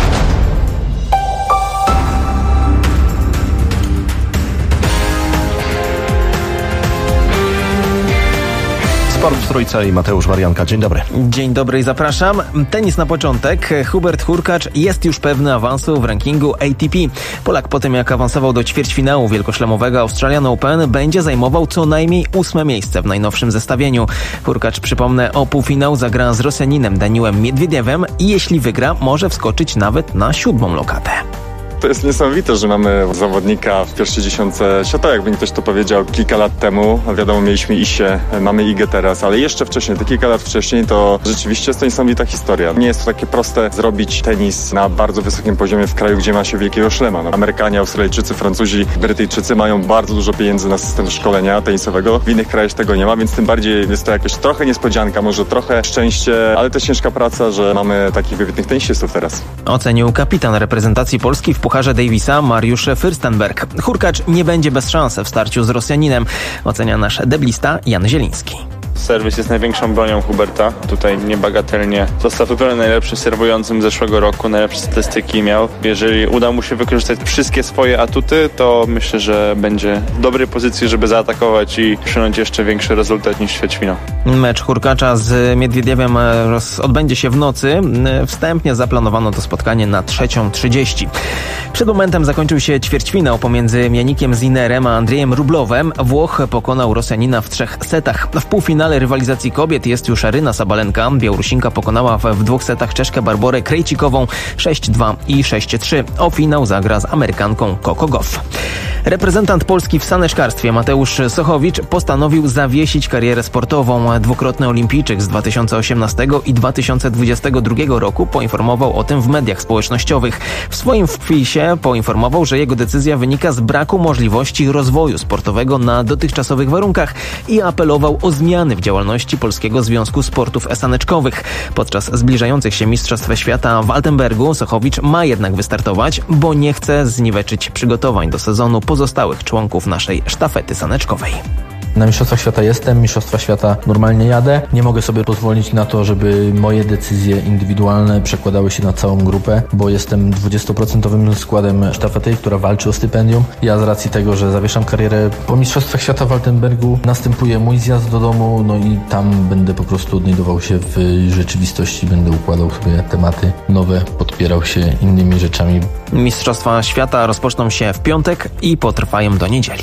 Sport w Trójce i Mateusz Marianka. Dzień dobry. Dzień dobry i zapraszam. Tenis na początek. Hubert Hurkacz jest już pewny awansu w rankingu ATP. Polak po tym, jak awansował do ćwierćfinału wielkoszlemowego Australian Open, będzie zajmował co najmniej 8. miejsce w najnowszym zestawieniu. Hurkacz, przypomnę, o półfinał zagra z Rosjaninem Daniilem Miedwiediewem i jeśli wygra, może wskoczyć nawet na 7. lokatę. To jest niesamowite, że mamy zawodnika w pierwszej dziesiątce świata, jakby ktoś to powiedział kilka lat temu. Wiadomo, mieliśmy Isię, mamy Igę teraz, ale jeszcze wcześniej, te kilka lat wcześniej, to rzeczywiście jest to niesamowita historia. Nie jest to takie proste zrobić tenis na bardzo wysokim poziomie w kraju, gdzie ma się wielkiego szlema. No, Amerykanie, Australijczycy, Francuzi, Brytyjczycy mają bardzo dużo pieniędzy na system szkolenia tenisowego. W innych krajach tego nie ma, więc tym bardziej jest to jakaś trochę niespodzianka, może trochę szczęście, ale też ciężka praca, że mamy takich wybitnych tenisistów teraz. Ocenił kapitan reprezentacji Polski w Pucharze Davisa Mariusz Fürstenberg. Hurkacz nie będzie bez szans w starciu z Rosjaninem, ocenia nasz deblista Jan Zieliński. Serwis jest największą bronią Huberta. Tutaj niebagatelnie został wybrany najlepszym serwującym zeszłego roku, najlepsze statystyki miał. Jeżeli uda mu się wykorzystać wszystkie swoje atuty, to myślę, że będzie w dobrej pozycji, żeby zaatakować i osiągnąć jeszcze większy rezultat niż ćwierćfinał. Mecz Hurkacza z Miedwiediewem odbędzie się w nocy. Wstępnie zaplanowano to spotkanie na 3:30. Przed momentem zakończył się ćwierćfinał pomiędzy Janikiem Sinnerem a Andrzejem Rublowem. Włoch pokonał Rosjanina w 3 setach. W półfinale rywalizacji kobiet jest już Aryna Sabalenka. Białorusinka pokonała w 2 setach Czeszkę Barborę Krejcikową 6-2 i 6-3. O finał zagra z Amerykanką Coco Gauff. Reprezentant Polski w saneczkarstwie Mateusz Sochowicz postanowił zawiesić karierę sportową. Dwukrotny olimpijczyk z 2018 i 2022 roku poinformował o tym w mediach społecznościowych. W swoim wpisie poinformował, że jego decyzja wynika z braku możliwości rozwoju sportowego na dotychczasowych warunkach i apelował o zmiany w działalności Polskiego Związku Sportów Saneczkowych. Podczas zbliżających się Mistrzostw Świata w Altenbergu Sochowicz ma jednak wystartować, bo nie chce zniweczyć przygotowań do sezonu pozostałych członków naszej sztafety saneczkowej. Na Mistrzostwach Świata jestem, Mistrzostwa Świata normalnie jadę. Nie mogę sobie pozwolić na to, żeby moje decyzje indywidualne przekładały się na całą grupę, bo jestem 20% składem sztafety, która walczy o stypendium. Ja z racji tego, że zawieszam karierę po Mistrzostwach Świata w Altenbergu, następuje mój zjazd do domu, no i tam będę po prostu odnajdował się w rzeczywistości, będę układał sobie tematy nowe, podpierał się innymi rzeczami. Mistrzostwa Świata rozpoczną się w piątek i potrwają do niedzieli.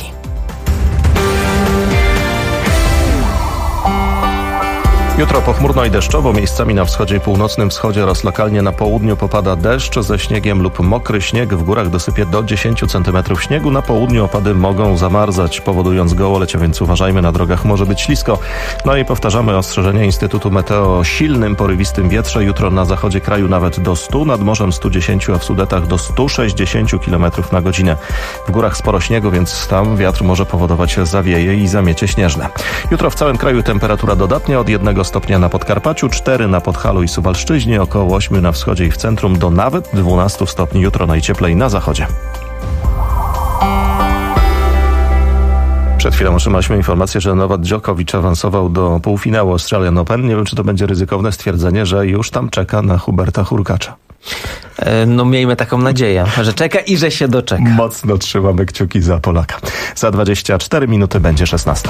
Jutro pochmurno i deszczowo, miejscami na wschodzie i północnym wschodzie oraz lokalnie na południu popada deszcz ze śniegiem lub mokry śnieg. W górach dosypie do 10 cm śniegu. Na południu opady mogą zamarzać, powodując gołolecie, więc uważajmy, na drogach może być ślisko. No i powtarzamy ostrzeżenia Instytutu Meteo o silnym, porywistym wietrze. Jutro na zachodzie kraju nawet do 100, nad morzem 110, a w Sudetach do 160 km na godzinę. W górach sporo śniegu, więc tam wiatr może powodować zawieje i zamiecie śnieżne. Jutro w całym kraju temperatura dodatnia od 1 stopnia na Podkarpaciu, 4 na Podhalu i Suwalszczyźnie, około 8 na wschodzie i w centrum, do nawet 12 stopni jutro najcieplej na zachodzie. Przed chwilą otrzymaliśmy informację, że Nowak Djokovic awansował do półfinału Australian Open. Nie wiem, czy to będzie ryzykowne stwierdzenie, że już tam czeka na Huberta Hurkacza. No miejmy taką nadzieję, że czeka i że się doczeka. Mocno trzymamy kciuki za Polaka. Za 24 minuty będzie 16.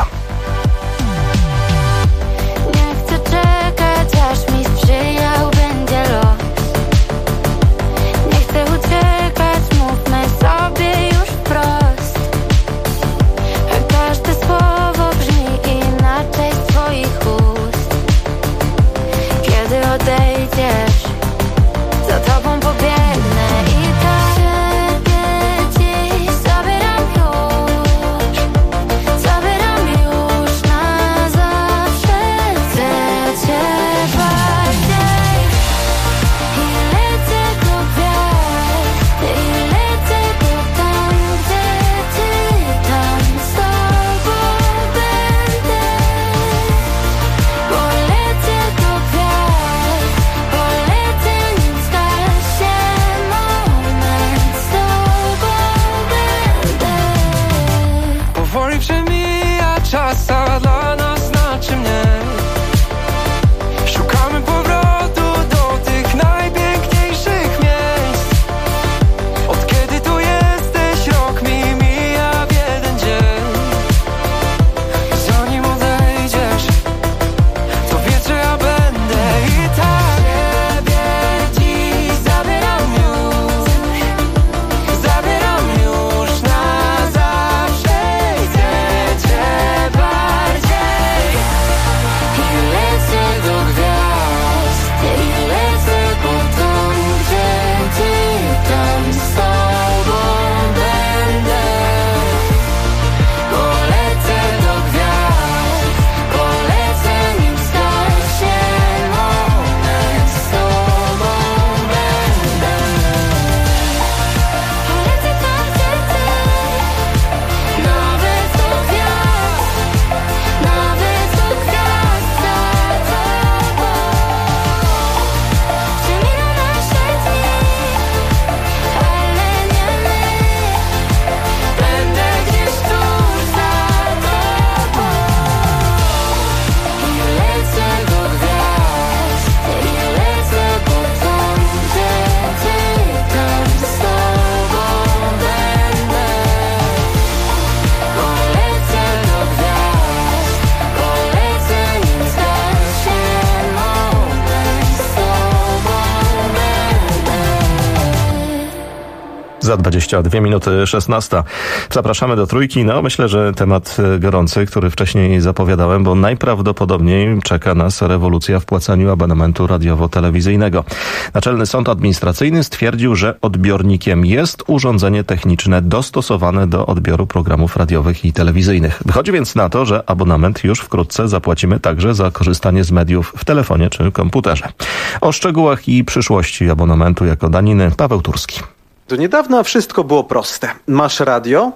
Za 22 minuty 16. Zapraszamy do Trójki. No, myślę, że temat gorący, który wcześniej zapowiadałem, bo najprawdopodobniej czeka nas rewolucja w płaceniu abonamentu radiowo-telewizyjnego. Naczelny Sąd Administracyjny stwierdził, że odbiornikiem jest urządzenie techniczne dostosowane do odbioru programów radiowych i telewizyjnych. Wychodzi więc na to, że abonament już wkrótce zapłacimy także za korzystanie z mediów w telefonie czy komputerze. O szczegółach i przyszłości abonamentu jako daniny Paweł Turski. Do niedawna wszystko było proste. Masz radio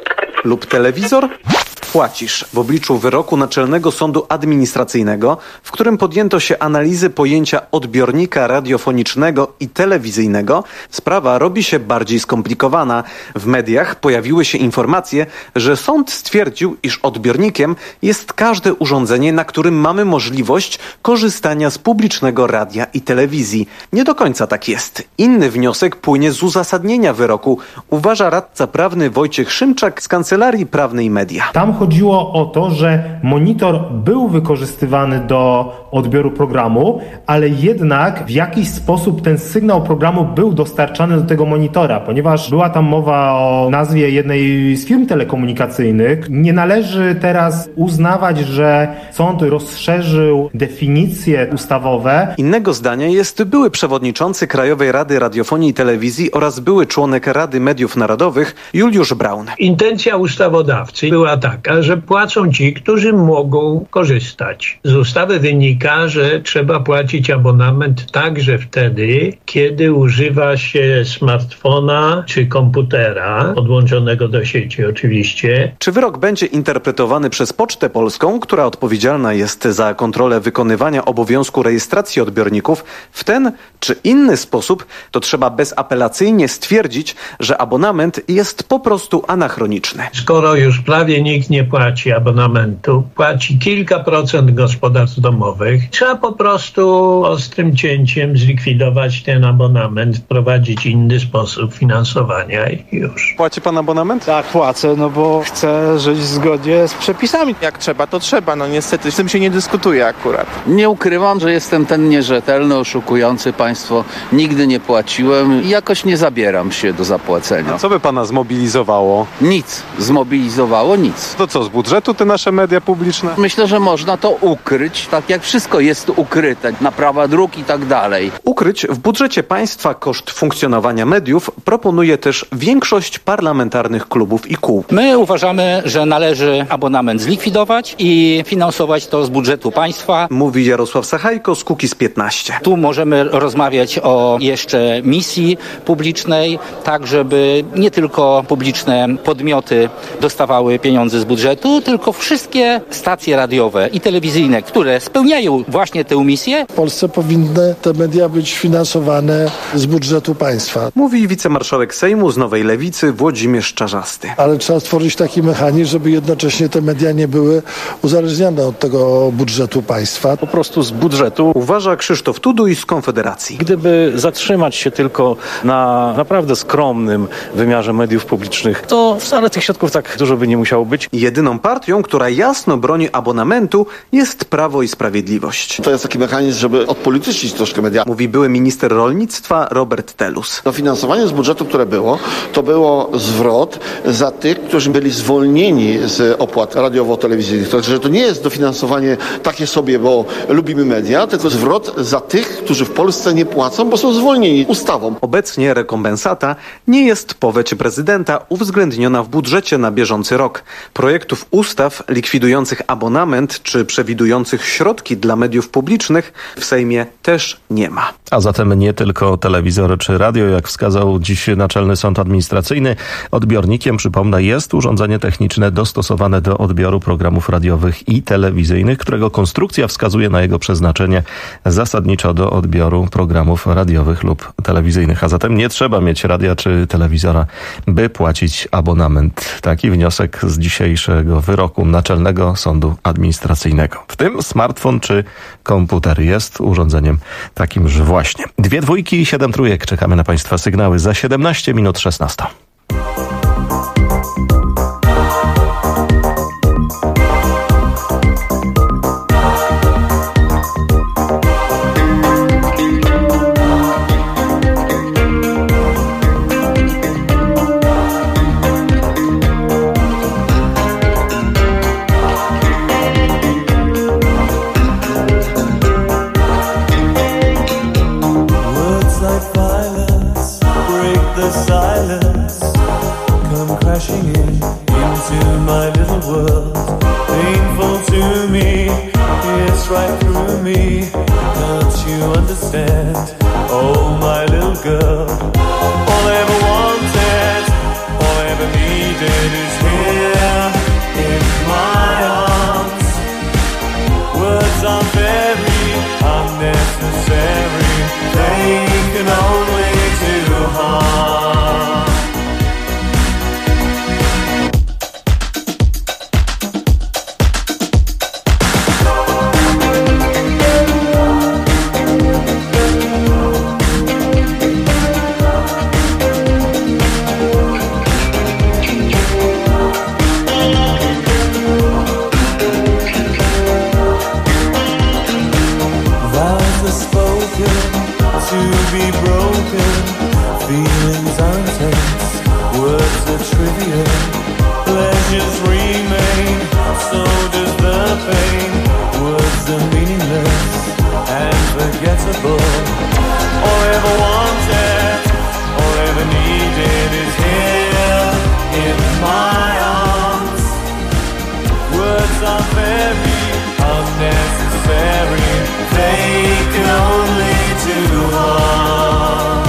lub telewizor? Płacisz. W obliczu wyroku Naczelnego Sądu Administracyjnego, w którym podjęto się analizy pojęcia odbiornika radiofonicznego i telewizyjnego, sprawa robi się bardziej skomplikowana. W mediach pojawiły się informacje, że sąd stwierdził, iż odbiornikiem jest każde urządzenie, na którym mamy możliwość korzystania z publicznego radia i telewizji. Nie do końca tak jest. Inny wniosek płynie z uzasadnienia wyroku, uważa radca prawny Wojciech Szymczak z Kancelarii Prawnej Media. Tam chodziło o to, że monitor był wykorzystywany do odbioru programu, ale jednak w jakiś sposób ten sygnał programu był dostarczany do tego monitora, ponieważ była tam mowa o nazwie jednej z firm telekomunikacyjnych. Nie należy teraz uznawać, że sąd rozszerzył definicje ustawowe. Innego zdania jest były przewodniczący Krajowej Rady Radiofonii i Telewizji oraz były członek Rady Mediów Narodowych Juliusz Braun. Intencja ustawodawcy była taka, że płacą ci, którzy mogą korzystać. Z ustawy wynika, że trzeba płacić abonament także wtedy, kiedy używa się smartfona czy komputera, podłączonego do sieci oczywiście. Czy wyrok będzie interpretowany przez Pocztę Polską, która odpowiedzialna jest za kontrolę wykonywania obowiązku rejestracji odbiorników, w ten czy inny sposób, to trzeba bezapelacyjnie stwierdzić, że abonament jest po prostu anachroniczny. Skoro już prawie nikt nie płaci abonamentu, płaci kilka procent gospodarstw domowych, trzeba po prostu ostrym cięciem zlikwidować ten abonament, wprowadzić inny sposób finansowania i już. Płaci pan abonament? Tak, płacę, no bo chcę żyć zgodnie z przepisami. Jak trzeba, to trzeba. No niestety z tym się nie dyskutuje akurat. Nie ukrywam, że jestem ten nierzetelny, oszukujący państwo. Nigdy nie płaciłem i jakoś nie zabieram się do zapłacenia. A co by pana zmobilizowało? Nic. Zmobilizowało nic. To co, z budżetu te nasze media publiczne? Myślę, że można to ukryć, tak jak wszystko jest ukryte, naprawa dróg i tak dalej. Ukryć w budżecie państwa koszt funkcjonowania mediów proponuje też większość parlamentarnych klubów i kół. My uważamy, że należy abonament zlikwidować i finansować to z budżetu państwa. Mówi Jarosław Sachajko z Kukiz15. Tu możemy rozmawiać o jeszcze misji publicznej, tak żeby nie tylko publiczne podmioty dostawały pieniądze z budżetu, tylko wszystkie stacje radiowe i telewizyjne, które spełniają właśnie tę misję. W Polsce powinny te media być finansowane z budżetu państwa. Mówi wicemarszałek Sejmu z Nowej Lewicy Włodzimierz Czarzasty. Ale trzeba stworzyć taki mechanizm, żeby jednocześnie te media nie były uzależnione od tego budżetu państwa. Po prostu z budżetu, uważa Krzysztof Tuduj z Konfederacji. Gdyby zatrzymać się tylko na naprawdę skromnym wymiarze mediów publicznych, to wcale tych środków tak dużo by nie musiało być. Jedyną partią, która jasno broni abonamentu, jest Prawo i Sprawiedliwość. To jest taki mechanizm, żeby odpolitycznić troszkę media. Mówi były minister rolnictwa Robert Telus. Dofinansowanie z budżetu, które było, to było zwrot za tych, którzy byli zwolnieni z opłat radiowo-telewizyjnych. To znaczy, że to nie jest dofinansowanie takie sobie, bo lubimy media, tylko zwrot za tych, którzy w Polsce nie płacą, bo są zwolnieni ustawą. Obecnie rekompensata nie jest po wecie prezydenta uwzględniona w budżecie na bieżący rok. Projektów ustaw likwidujących abonament czy przewidujących środki dla mediów publicznych w Sejmie też nie ma. A zatem nie tylko telewizor czy radio, jak wskazał dziś Naczelny Sąd Administracyjny. Odbiornikiem, przypomnę, jest urządzenie techniczne dostosowane do odbioru programów radiowych i telewizyjnych, którego konstrukcja wskazuje na jego przeznaczenie zasadniczo do odbioru programów radiowych lub telewizyjnych. A zatem nie trzeba mieć radia czy telewizora, by płacić abonament. Taki wniosek z dzisiejszego wyroku Naczelnego Sądu Administracyjnego. W tym smartfon czy komputer jest urządzeniem takimże właśnie. 2 dwójki i 7 trójek. Czekamy na Państwa sygnały za 17 minut 16. Oh, my little girl. All I ever wanted, all I ever needed is here in my arms. Words are very unnecessary, they can only do harm. To be broken, feelings intense, words are trivial, pleasures remain, so does the pain. Words are meaningless and forgettable. All I ever wanted, all I ever needed is here in my arms. Words are very unnecessary, they can only do harm.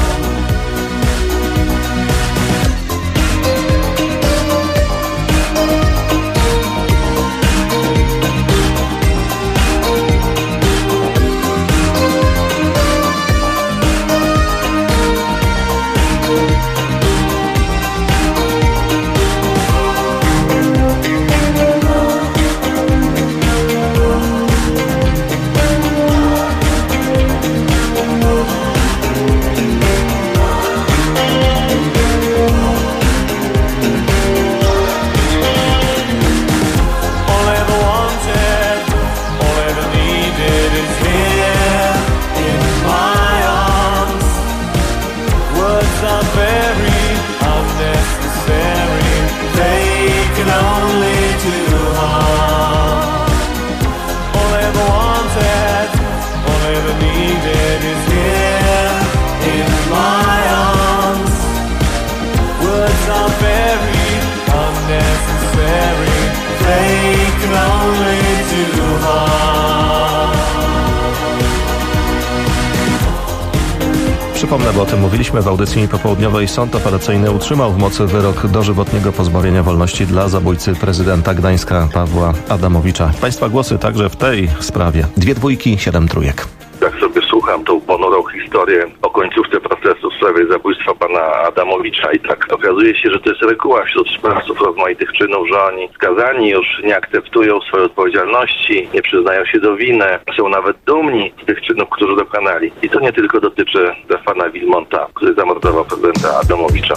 Przypomnę, bo o tym mówiliśmy w audycji popołudniowej. Sąd apelacyjny utrzymał w mocy wyrok dożywotniego pozbawienia wolności dla zabójcy prezydenta Gdańska Pawła Adamowicza. Państwa głosy także w tej sprawie. 2 dwójki, 7 trójek. Jak sobie słucham tą ponurą historię o końcówce procesu w sprawie zabójstwa pana Adamowicza i tak okazuje się, że to jest reguła wśród sprawców rozmaitych czynów, że oni skazani już nie akceptują swojej odpowiedzialności, nie przyznają się do winy, są nawet dumni z tych czynów, które dokonali. I to nie tylko dotyczy pana Wilmonta, który zamordował prezydenta Adamowicza.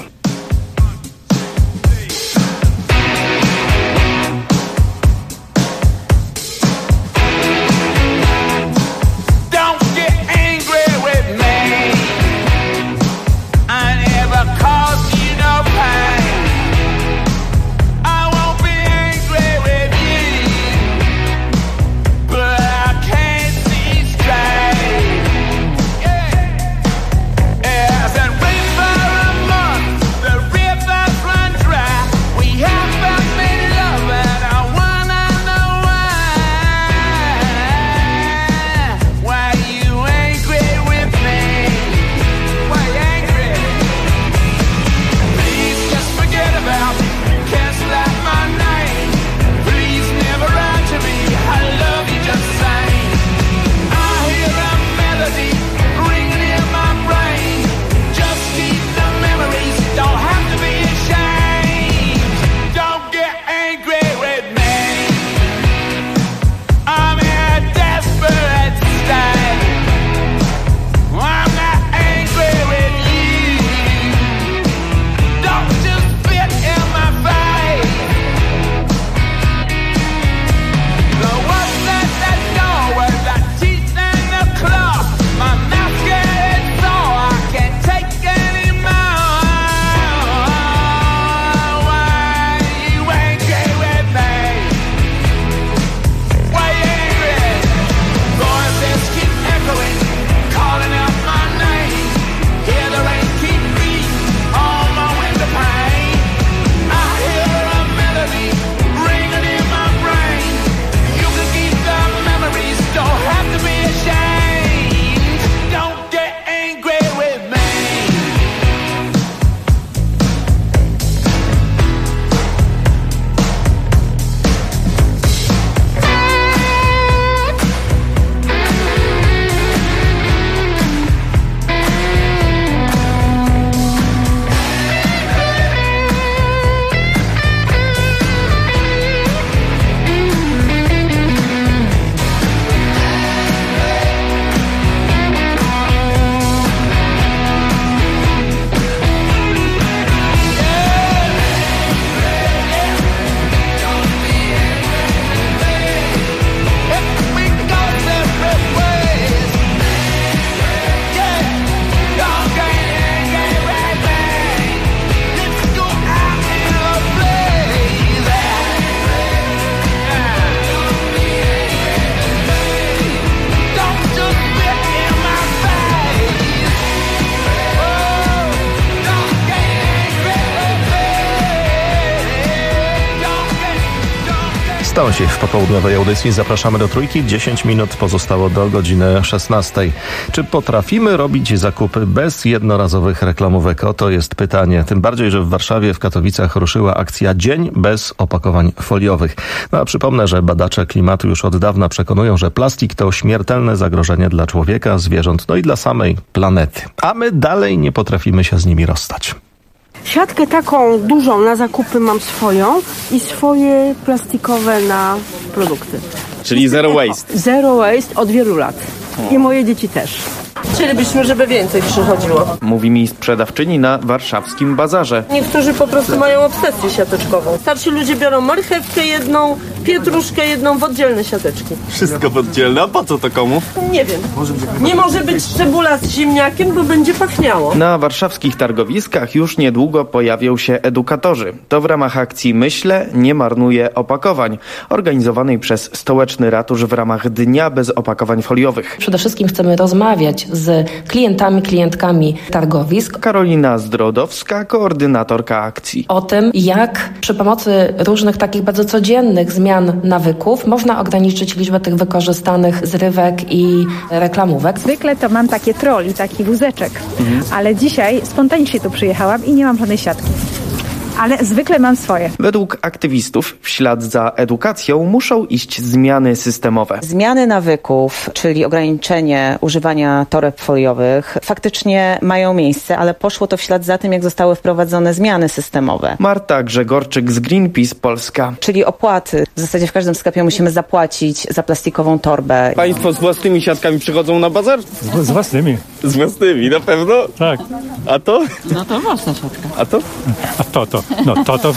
Wstąsi w popołudniowej audycji. Zapraszamy do Trójki. 10 minut pozostało do godziny 16. Czy potrafimy robić zakupy bez jednorazowych reklamówek? Oto jest pytanie. Tym bardziej, że w Warszawie, w Katowicach ruszyła akcja Dzień bez opakowań foliowych. No a przypomnę, że badacze klimatu już od dawna przekonują, że plastik to śmiertelne zagrożenie dla człowieka, zwierząt, no i dla samej planety. A my dalej nie potrafimy się z nimi rozstać. Siatkę taką dużą na zakupy mam swoją i swoje plastikowe na produkty. Czyli zero waste. Zero waste od wielu lat. I moje dzieci też. Chcielibyśmy, żeby więcej przychodziło. Mówi mi sprzedawczyni na warszawskim bazarze. Niektórzy po prostu mają obsesję siateczkową. Starsi ludzie biorą marchewkę jedną, pietruszkę jedną w oddzielne siateczki. Wszystko w oddzielne, a po co to komu? Nie wiem. Nie może być cebula z ziemniakiem, bo będzie pachniało. Na warszawskich targowiskach już niedługo pojawią się edukatorzy. To w ramach akcji Myślę, nie marnuję opakowań, organizowanej przez Stołeczny Ratusz w ramach Dnia bez opakowań foliowych. Przede wszystkim chcemy rozmawiać z klientami, klientkami targowisk. Karolina Zdrodowska, koordynatorka akcji. O tym, jak przy pomocy różnych takich bardzo codziennych zmian nawyków można ograniczyć liczbę tych wykorzystanych zrywek i reklamówek. Zwykle to mam takie troli, taki wózeczek, ale dzisiaj spontanicznie tu przyjechałam i nie mam żadnej siatki. Ale zwykle mam swoje. Według aktywistów w ślad za edukacją muszą iść zmiany systemowe. Zmiany nawyków, czyli ograniczenie używania toreb foliowych, faktycznie mają miejsce, ale poszło to w ślad za tym, jak zostały wprowadzone zmiany systemowe. Marta Grzegorczyk z Greenpeace Polska. Czyli opłaty. W zasadzie w każdym sklepie musimy zapłacić za plastikową torbę. Państwo z własnymi siatkami przychodzą na bazar? Z własnymi. Z własnymi, na pewno? Tak. A to? No to własna siatka. A to? A to. No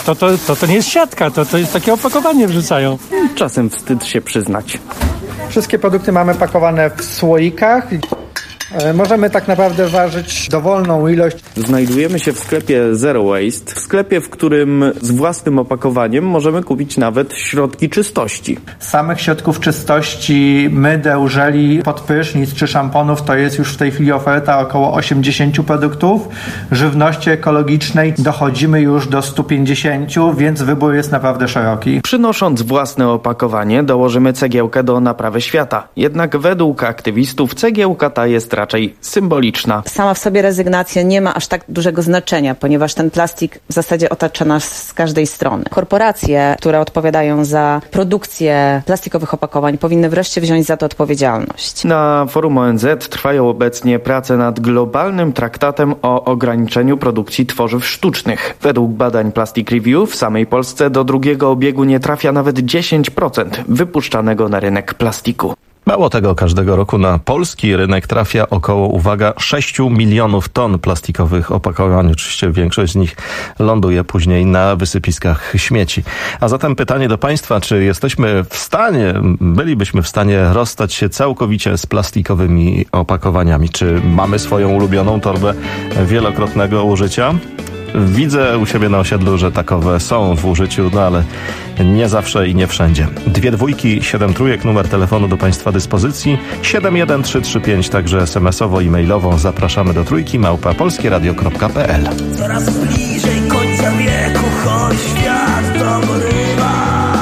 to nie jest siatka, to jest takie opakowanie wrzucają. Czasem wstyd się przyznać. Wszystkie produkty mamy pakowane w słoikach. Możemy tak naprawdę ważyć dowolną ilość. Znajdujemy się w sklepie Zero Waste, w sklepie, w którym z własnym opakowaniem możemy kupić nawet środki czystości. Samych środków czystości, mydeł, żeli, podprysznic czy szamponów to jest już w tej chwili oferta około 80 produktów. Żywności ekologicznej dochodzimy już do 150, więc wybór jest naprawdę szeroki. Przynosząc własne opakowanie dołożymy cegiełkę do naprawy świata. Jednak według aktywistów cegiełka ta jest raczej symboliczna. Sama w sobie rezygnacja nie ma aż tak dużego znaczenia, ponieważ ten plastik w zasadzie otacza nas z każdej strony. Korporacje, które odpowiadają za produkcję plastikowych opakowań, powinny wreszcie wziąć za to odpowiedzialność. Na forum ONZ trwają obecnie prace nad globalnym traktatem o ograniczeniu produkcji tworzyw sztucznych. Według badań Plastic Review w samej Polsce do drugiego obiegu nie trafia nawet 10% wypuszczanego na rynek plastiku. Mało tego, każdego roku na polski rynek trafia około, uwaga, 6 milionów ton plastikowych opakowań. Oczywiście większość z nich ląduje później na wysypiskach śmieci. A zatem pytanie do Państwa, czy bylibyśmy w stanie rozstać się całkowicie z plastikowymi opakowaniami? Czy mamy swoją ulubioną torbę wielokrotnego użycia? Widzę u siebie na osiedlu, że takowe są w użyciu, no ale nie zawsze i nie wszędzie. 2 dwójki, 7 trójek, numer telefonu do Państwa dyspozycji, 71335, także SMS-owo i mailowo. Zapraszamy do Trójki, @polskieradio.pl. Coraz bliżej końca wieku, choć świat dogorywa.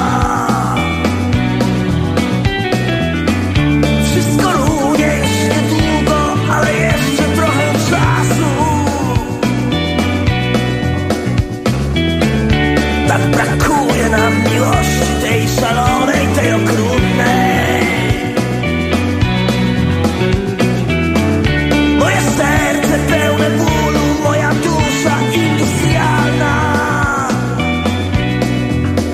Wszystko runie już niedługo, ale jeszcze trochę czasu. Tak brakuje nam miłości, tej szalonej, tej okrutnej. Moje serce pełne bólu, moja dusza industrialna.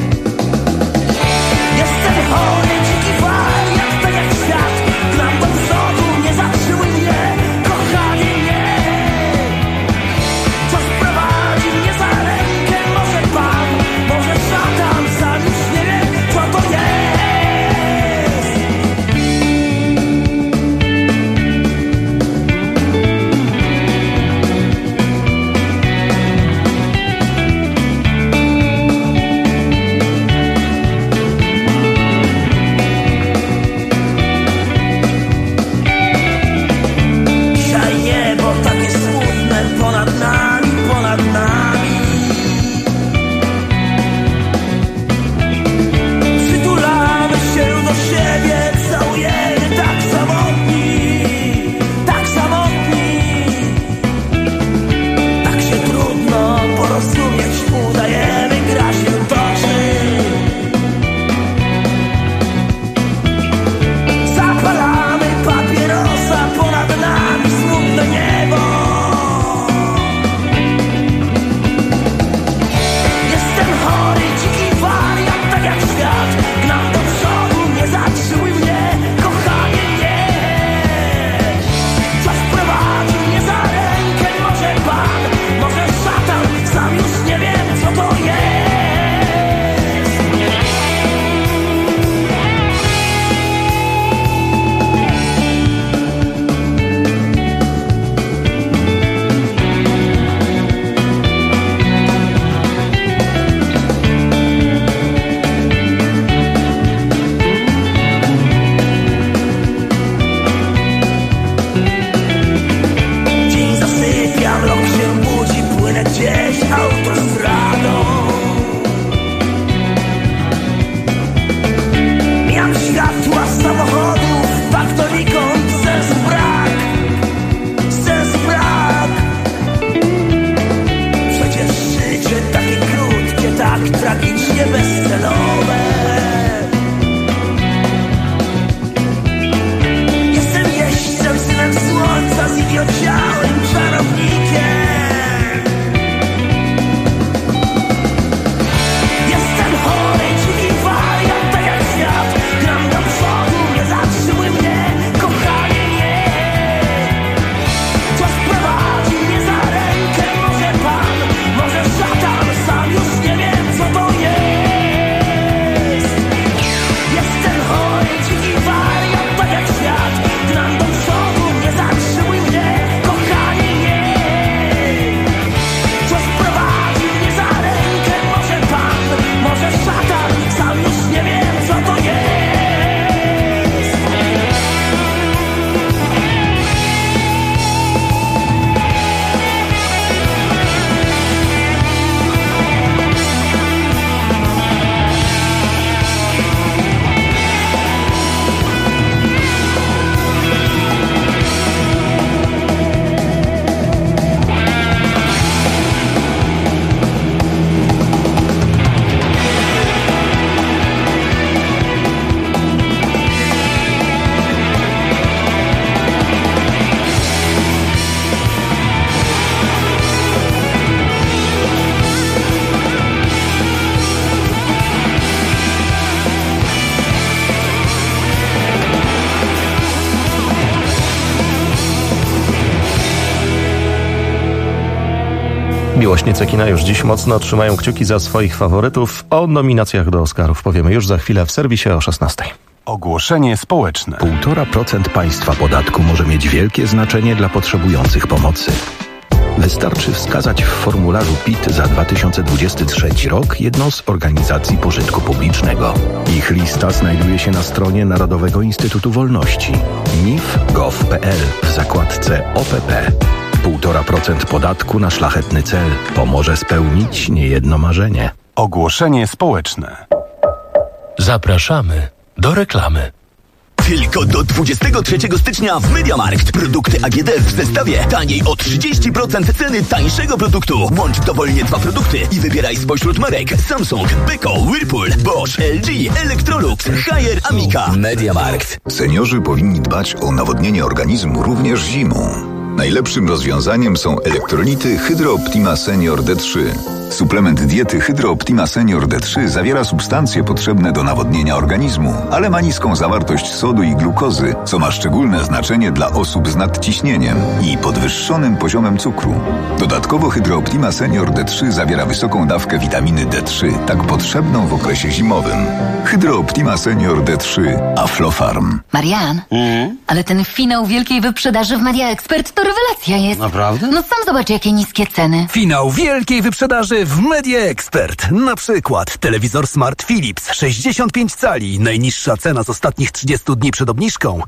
Miłośnicy kina już dziś mocno trzymają kciuki za swoich faworytów. O nominacjach do Oscarów powiemy już za chwilę w serwisie o 16. Ogłoszenie społeczne. 1,5% państwa podatku może mieć wielkie znaczenie dla potrzebujących pomocy. Wystarczy wskazać w formularzu PIT za 2023 rok jedną z organizacji pożytku publicznego. Ich lista znajduje się na stronie Narodowego Instytutu Wolności mif.gov.pl w zakładce OPP. 1,5% podatku na szlachetny cel pomoże spełnić niejedno marzenie. Ogłoszenie społeczne. Zapraszamy do reklamy. Tylko do 23 stycznia w MediaMarkt. Produkty AGD w zestawie taniej o 30% ceny tańszego produktu. Łącz dowolnie 2 produkty i wybieraj spośród marek Samsung, Beko, Whirlpool, Bosch, LG, Electrolux, Haier, Amica. MediaMarkt. Seniorzy powinni dbać o nawodnienie organizmu również zimą. Najlepszym rozwiązaniem są elektrolity Hydro Optima Senior D3. Suplement diety Hydro Optima Senior D3 zawiera substancje potrzebne do nawodnienia organizmu, ale ma niską zawartość sodu i glukozy, co ma szczególne znaczenie dla osób z nadciśnieniem i podwyższonym poziomem cukru. Dodatkowo Hydro Optima Senior D3 zawiera wysoką dawkę witaminy D3, tak potrzebną w okresie zimowym. Hydro Optima Senior D3 Aflofarm. Marian, ale ten finał wielkiej wyprzedaży w Media Expert to rewelacja jest. Naprawdę? No sam zobacz, jakie niskie ceny. Finał wielkiej wyprzedaży w Media Expert. Na przykład telewizor Smart Philips 65 cali. Najniższa cena z ostatnich 30 dni przed obniżką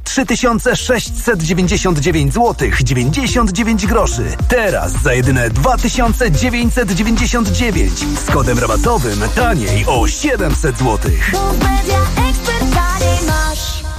3699 zł 99 groszy. Teraz za jedyne 2999 z kodem rabatowym taniej o 700 zł.